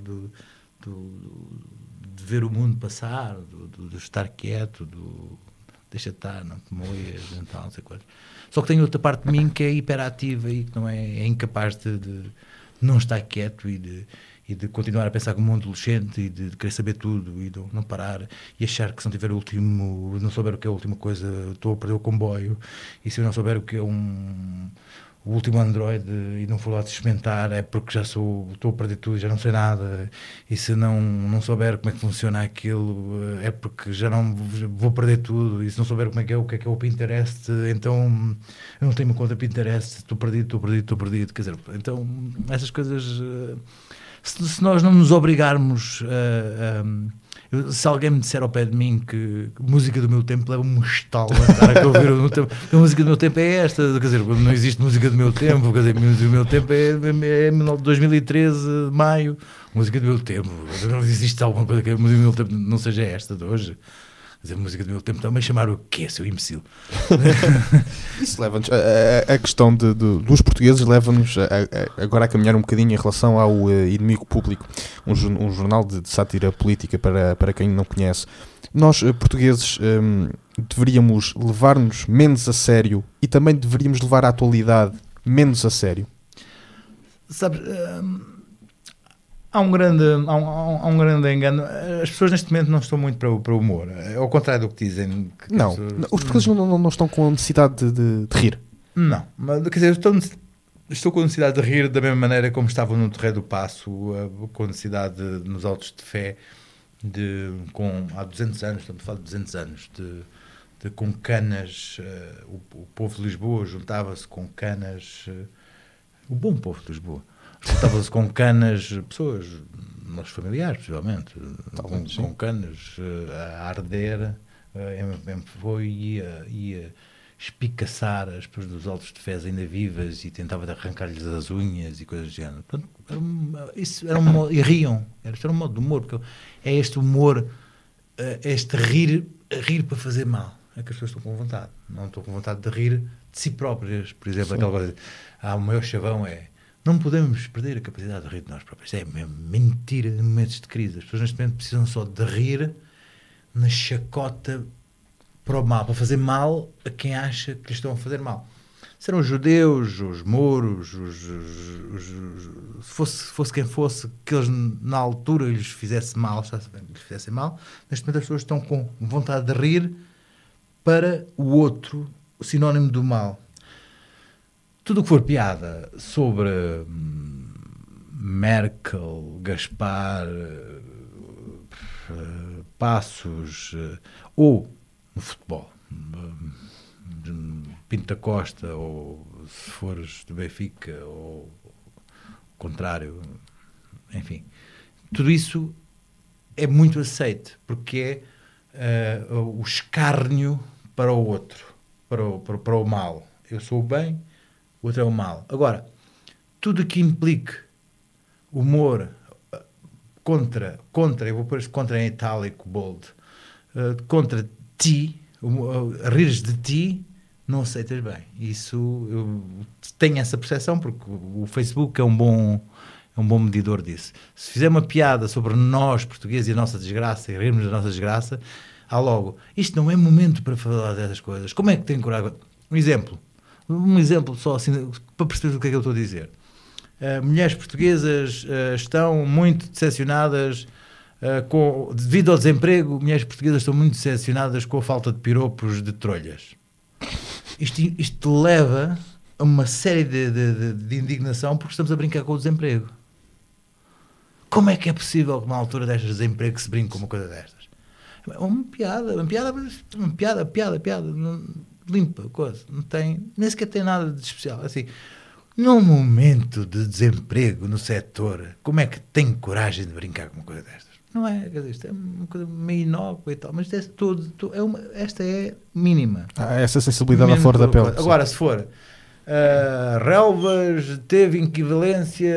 De ver o mundo passar, de estar quieto, deixa estar, não te moias, então, não sei quantos. Só que tem outra parte de mim que é hiperativa e que não é incapaz de não estar quieto e de continuar a pensar como um adolescente e de querer saber tudo e de não parar e achar que se não tiver não souber o que é a última coisa, estou a perder o comboio, e se eu não souber o que é o último Android e não for lá experimentar é porque já estou a perder tudo, já não sei nada, e se não souber como é que funciona aquilo é porque já não vou perder tudo, e se não souber o que é o Pinterest, então eu não tenho uma conta Pinterest, estou perdido, quer dizer, então essas coisas... Se nós não nos obrigarmos se alguém me disser ao pé de mim que música do meu tempo, leva-me um estalo a estar a ouvir o meu tempo. A música do meu tempo é esta, quer dizer, não existe música do meu tempo, quer dizer, a música do meu tempo é 2013, maio, música do meu tempo, não existe alguma coisa que a música do meu tempo não seja esta de hoje. Quer dizer, a música do meu tempo também chamar o quê, seu imbecil? Isso leva-nos, a questão dos portugueses leva-nos agora a caminhar um bocadinho em relação ao Inimigo Público, um jornal de sátira política para quem não conhece. Nós, portugueses, deveríamos levar-nos menos a sério e também deveríamos levar a atualidade menos a sério. Sabes... Há um grande engano. As pessoas neste momento não estão muito para o humor. Ao contrário do que dizem. Não, os portugueses não estão com necessidade de rir. Não, mas quer dizer, estou com necessidade de rir da mesma maneira como estava no Terreiro do Paço, com necessidade nos Autos de Fé, há 200 anos, estamos a falar de 200 anos, com canas, o povo de Lisboa juntava-se com canas, o bom povo de Lisboa. Juntava-se com canas, pessoas, nossos familiares, possivelmente, com canas a arder, ia espicaçar as pessoas dos Autos de Fé ainda vivas e tentava arrancar-lhes as unhas e coisas do género. Portanto, e riam, era um modo de humor, porque é este humor, este rir para fazer mal, é que as pessoas estão com vontade, não estão com vontade de rir de si próprias, por exemplo. Sim. Aquela coisa, o maior chavão não podemos perder a capacidade de rir de nós próprios. É mentira em momentos de crise. As pessoas neste momento precisam só de rir na chacota para o mal, para fazer mal a quem acha que lhes estão a fazer mal. Serão os judeus, os mouros, se fosse quem fosse, que eles na altura lhes fizessem mal. Neste momento as pessoas estão com vontade de rir para o outro, o sinónimo do mal. Tudo o que for piada sobre Merkel, Gaspar, Passos, ou no futebol, Pinto da Costa, ou se fores do Benfica, ou o contrário, enfim, tudo isso é muito aceite, porque é o escárnio para o outro, para o mal. Eu sou o bem, o outro é o mal. Agora, tudo que implique humor contra, eu vou pôr contra em itálico, bold, contra ti, rires de ti, não aceitas bem. Isso, eu tenho essa percepção, porque o Facebook é um bom medidor disso. Se fizer uma piada sobre nós, portugueses, e a nossa desgraça, e rirmos da nossa desgraça, há logo, isto não é momento para falar dessas coisas. Como é que tem coragem? Um exemplo só assim, para perceber o que é que eu estou a dizer. Mulheres portuguesas estão muito decepcionadas devido ao desemprego. Mulheres portuguesas estão muito decepcionadas com a falta de piropos de trolhas. Isto leva a uma série de indignação, porque estamos a brincar com o desemprego. Como é que é possível que numa altura destas de desemprego se brinque com uma coisa destas? É uma piada, limpa, coisa, não tem, nem sequer tem nada de especial, assim, num momento de desemprego no setor, como é que tem coragem de brincar com uma coisa destas? Não é, quer dizer, isto é uma coisa meio inócua e tal, mas esta é mínima. Essa sensibilidade à flor da pele. Agora, se for relvas teve equivalência...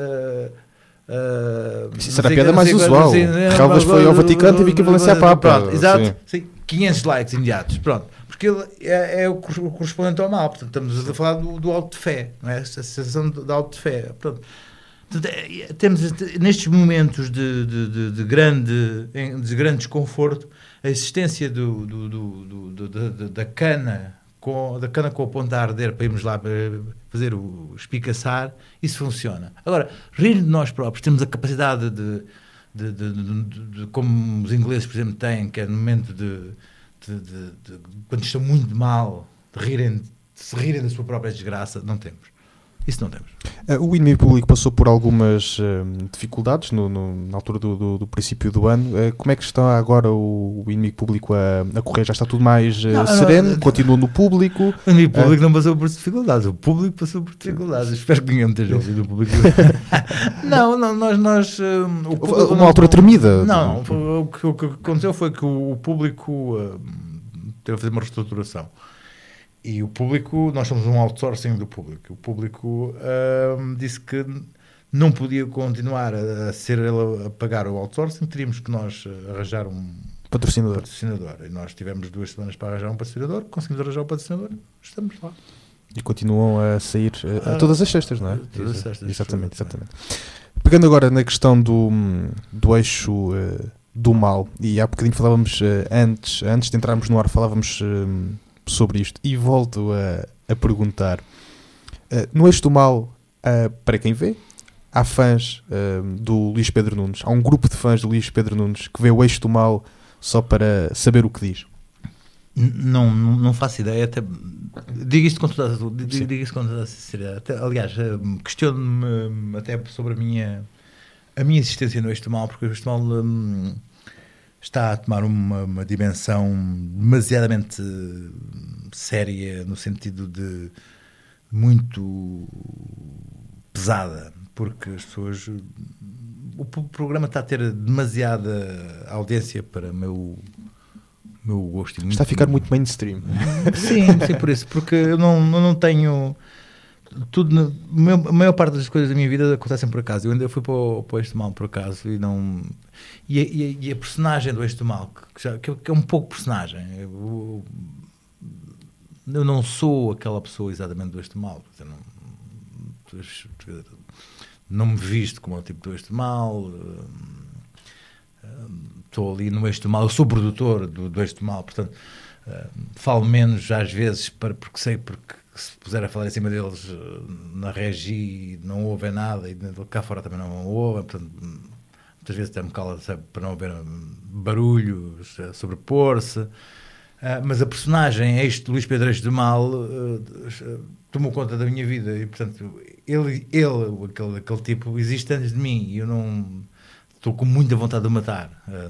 isso será a piada mais usual. Relvas foi ao Vaticano, teve equivalência à Papa. Pronto, exato, sim, 500 likes imediatos, pronto, porque ele é o correspondente ao mal. Portanto, estamos a falar do auto de fé, não é? A sensação da auto de fé. Portanto, temos nestes momentos de grande desconforto a existência da cana com a ponta a arder para irmos lá fazer o espicaçar. Isso funciona. Agora, rir de nós próprios, temos a capacidade de como os ingleses, por exemplo, têm, que é no momento quando estão muito mal, de se rirem da sua própria desgraça. Não temos. Isso não temos. O inimigo público passou por algumas dificuldades na altura do princípio do ano. Como é que está agora o inimigo público a correr? Já está tudo mais sereno? Continua no público? O inimigo público não passou por dificuldades. O público passou por dificuldades. Espero que ninguém esteja ouvido o público. Não, nós... uma altura tremida. Não, o que aconteceu foi que o público teve a fazer uma reestruturação. E o público, nós somos um outsourcing do público. O público disse que não podia continuar a ser ele a pagar o outsourcing, teríamos que nós arranjar um patrocinador. E nós tivemos 2 semanas para arranjar um patrocinador, conseguimos arranjar um patrocinador, estamos lá. E continuam a sair todas as sextas, não é? Todas as sextas. Exatamente. Pegando agora na questão do eixo do mal, e há bocadinho falávamos, antes de entrarmos no ar, falávamos... sobre isto, e volto a perguntar, no eixo do mal, para quem vê, há fãs do Luís Pedro Nunes, há um grupo de fãs do Luís Pedro Nunes que vê o eixo do mal só para saber o que diz? Não faço ideia, até digo isto com toda a sinceridade. Aliás, questiono-me até sobre a minha existência no eixo do mal, porque o eixo do mal está a tomar uma dimensão demasiadamente séria, no sentido de muito pesada, porque as pessoas... O programa está a ter demasiada audiência para meu gosto. Está a ficar muito mainstream. Sim, por isso, porque eu não tenho... a maior parte das coisas da minha vida acontecem por acaso. Eu ainda fui para o Eixo do Mal por acaso e não... E a personagem do Eixo do Mal, que é um pouco personagem, eu não sou aquela pessoa exatamente do Eixo do Mal. Não me visto como o tipo do Eixo do Mal. Estou ali no Eixo do Mal. Eu sou produtor do Eixo do Mal, portanto falo menos às vezes porque sei, porque se puser a falar em cima deles na regi não ouvem nada, e cá fora também não ouvem, portanto muitas vezes até me cala, sabe, para não haver barulhos, sobrepor-se, mas a personagem Luís Pedro Eixo do Mal tomou conta da minha vida, e portanto aquele tipo existe antes de mim, e eu não estou com muita vontade de o matar.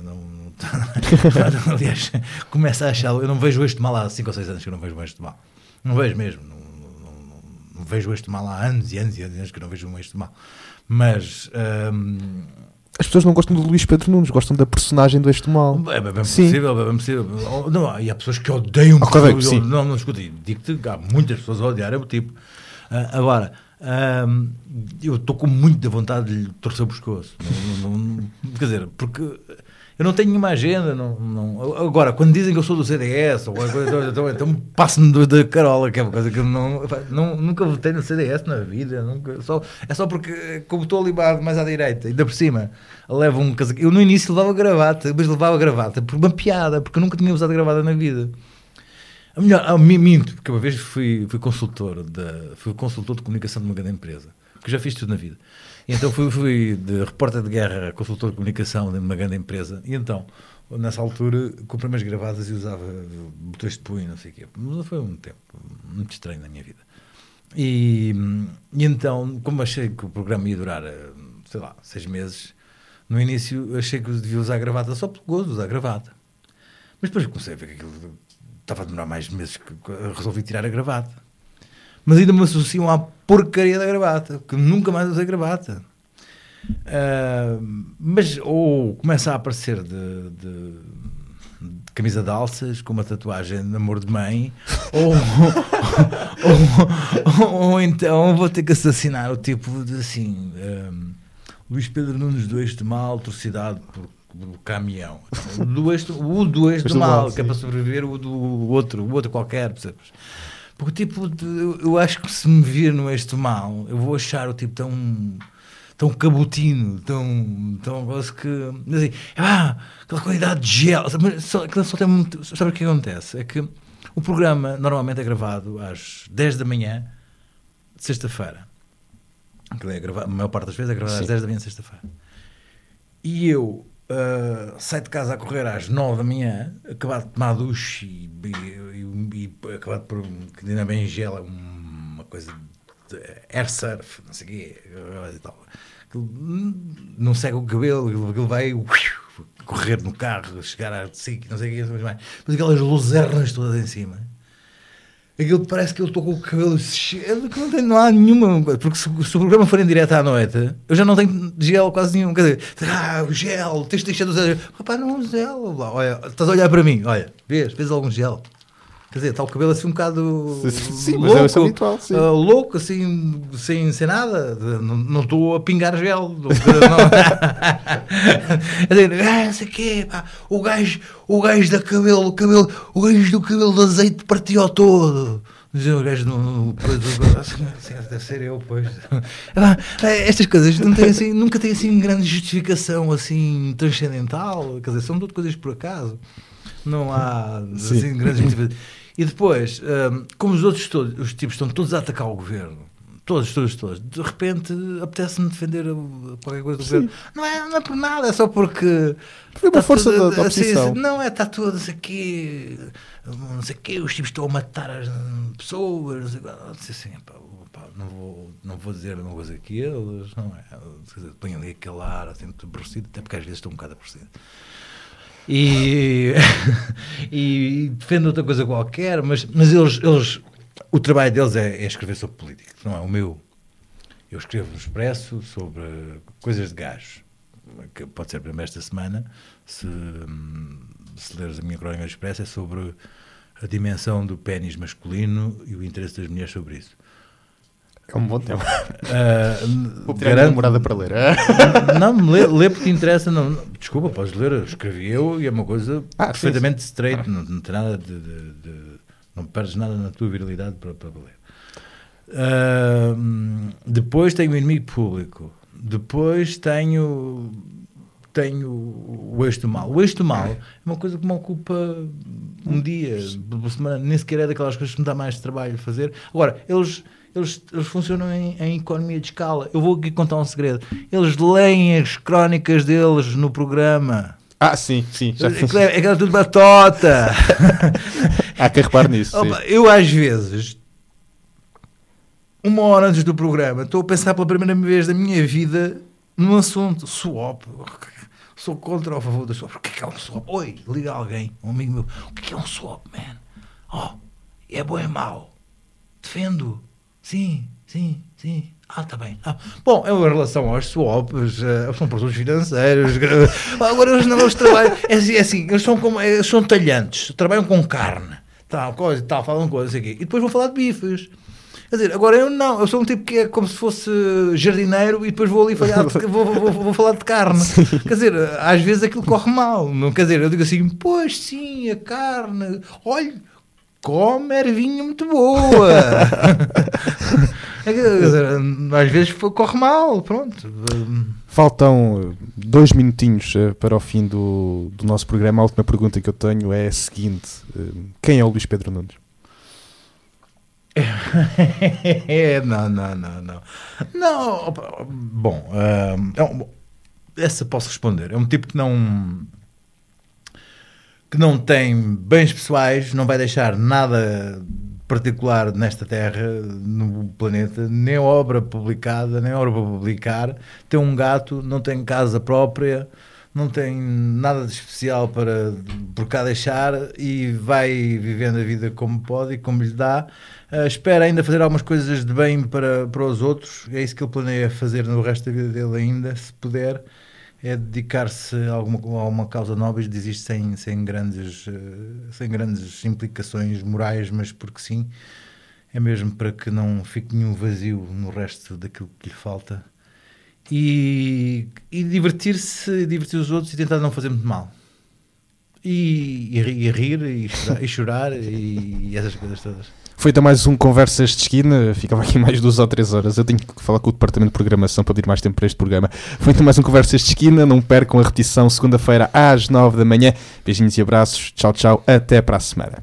Aliás, começo a achar, eu não vejo o Eixo do Mal há 5 ou 6 anos que eu não vejo o Eixo do Mal. Não vejo mesmo. Não vejo o Eixo do Mal há anos e anos que eu não vejo um Eixo do Mal. Mas... as pessoas não gostam do Luís Pedro Nunes, gostam da personagem do Eixo do Mal. É bem Sim. possível, é bem possível. Não, e há pessoas que odeiam. Ok, sim. Não, escuta, digo-te que há muitas pessoas a odiar, é o tipo. Agora, eu estou com muita vontade de lhe torcer o pescoço. Quer dizer, porque eu não tenho nenhuma agenda. Agora, quando dizem que eu sou do CDS, então passo-me da carola, que é uma coisa que eu nunca votei no CDS na vida. É só porque, como estou ali mais à direita, ainda por cima, levo um casaco. Eu no início levava gravata, mas levava gravata por uma piada, porque eu nunca tinha usado gravata na vida. Minto, porque uma vez fui consultor de comunicação de uma grande empresa, que eu já fiz tudo na vida. E então fui de repórter de guerra a consultor de comunicação de uma grande empresa. E então, nessa altura, comprei umas gravatas e usava botões de punho, não sei o quê. Mas foi um tempo muito estranho na minha vida. E então, como achei que o programa ia durar, sei lá, 6 meses, no início achei que eu devia usar gravata só pelo gosto de usar gravata. Mas depois comecei a ver que aquilo estava a demorar mais meses, que resolvi tirar a gravata. Mas ainda me associam à porcaria da gravata, que nunca mais usei gravata. Mas ou começa a aparecer de camisa de alças, com uma tatuagem de amor de mãe, ou então vou ter que assassinar o tipo de assim, Luís Pedro Nunes do Eixo do Mal, trucidado por caminhão. O do Eixo do Mal, que é para sobreviver o outro qualquer, percebes? Porque tipo, eu acho que se me vir no Eixo do Mal, eu vou achar o tipo tão cabotino, tão coisa que assim, aquela qualidade de gel, só tem muito. Sabe o que acontece? É que o programa normalmente é gravado às 10 da manhã de sexta-feira. A maior parte das vezes é gravado às 10 da manhã de sexta-feira. E eu saio de casa a correr às 9 da manhã, acabado de tomar duche e acabado por que ainda bem gela, uma coisa de air surf, não sei o quê, e tal. Não seca o cabelo, aquilo vai correr no carro, chegar a SIC, não sei o quê, mas aquelas luzernas todas em cima. Aquilo parece que eu estou com o cabelo que não há nenhuma, porque se o programa for em direto à noite, eu já não tenho gel quase nenhum, quer dizer, o gel, tens de deixar de usar, rapaz, não uso gel, olha, estás a olhar para mim, olha, vês algum gel? Quer dizer, está o cabelo assim um bocado sim, louco, mas é habitual, sim. Louco, assim, sem nada, não estou a pingar gel. Não sei o quê, pá, o gajo do cabelo, o gajo do cabelo de azeite partiu todo. O gajo deve ser eu, pois. Estas coisas não têm, assim, nunca têm assim grande justificação assim, transcendental, quer dizer, são tudo coisas por acaso. Não há assim, grandes motivações. E depois, como os outros todos, os tipos estão todos a atacar o governo, todos, de repente apetece-me defender qualquer coisa do governo. Não é por nada, é só porque foi uma força da oposição. Assim, não é, está todos aqui, não sei o quê, os tipos estão a matar as pessoas, não sei assim, não vou dizer a mesma coisa que eles, não é? Põem ali aquele ar assim, muito aborrecido, até porque às vezes estou um bocado aborrecido. E defendo outra coisa qualquer, mas eles o trabalho deles é escrever sobre política, não é o meu. Eu escrevo no Expresso sobre coisas de gajos, que pode ser para esta semana, se leres a minha crónica no Expresso, é sobre a dimensão do pénis masculino e o interesse das mulheres sobre isso. É um bom tema. Vou tirar a namorada para ler. Não, lê porque te interessa. Não, desculpa, podes ler. Escrevi eu e é uma coisa perfeitamente straight. Não tem nada não perdes nada na tua virilidade para ler. Depois tenho o Inimigo Público. Depois tenho o Eixo do Mal. O Eixo do Mal é uma coisa que me ocupa um dia por semana. Nem sequer é daquelas coisas que me dá mais trabalho fazer. Agora, eles funcionam em economia de escala. Eu vou aqui contar um segredo. Eles leem as crónicas deles no programa. Sim. Já é aquela tudo batota. Há que reparar nisso. Eu, às vezes, 1 hora antes do programa, estou a pensar pela primeira vez da minha vida num assunto. Swap. Sou contra ou a favor da swap. O que é um swap? Oi, liga alguém, um amigo meu. O que é um swap, man? É bom ou é mau? Defendo. Sim. sim. Está bem. Bom, em relação aos swaps, são produtos financeiros. Agora eles trabalham. É assim, eles são talhantes, trabalham com carne, falam coisas aqui. E depois vão falar de bifes. Quer dizer, agora eu sou um tipo que é como se fosse jardineiro e depois vou ali vou falar de carne. Quer dizer, às vezes aquilo corre mal. Não, quer dizer, eu digo assim, pois sim, a carne, olha, come ervinha muito boa. Quer dizer, às vezes corre mal, pronto. Faltam 2 minutinhos para o fim do nosso programa. A última pergunta que eu tenho é a seguinte: quem é o Luís Pedro Nunes? Não. Bom, essa posso responder. É um tipo que não tem bens pessoais, não vai deixar nada particular nesta terra, no planeta, nem obra publicada, nem obra para publicar. Tem um gato, não tem casa própria, não tem nada de especial por cá deixar e vai vivendo a vida como pode e como lhe dá. Espera ainda fazer algumas coisas de bem para os outros. É isso que ele planeia fazer no resto da vida dele ainda, se puder. É dedicar-se a uma causa nobre, diz isto sem grandes implicações morais, mas porque sim, é mesmo para que não fique nenhum vazio no resto daquilo que lhe falta. E divertir-se, divertir os outros e tentar não fazer muito mal. E rir e chorar e essas coisas todas. Foi então mais um Conversas de Esquina. Ficava aqui mais 2 ou 3 horas. Eu tenho que falar com o departamento de programação para pedir mais tempo para este programa. Foi então mais um Conversas de Esquina. Não percam a repetição segunda-feira às 9 da manhã. Beijinhos e abraços. Tchau. Até para a semana.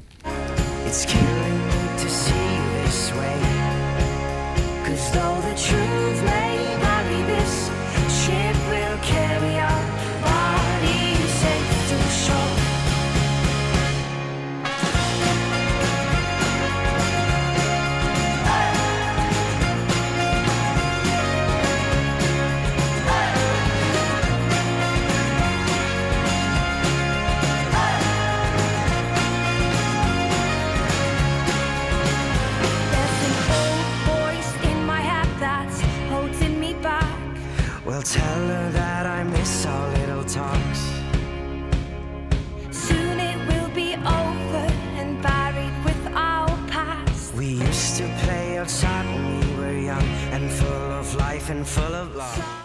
Tell her that I miss our little talks. Soon it will be over and buried with our past. We used to play outside when we were young and full of life and full of love.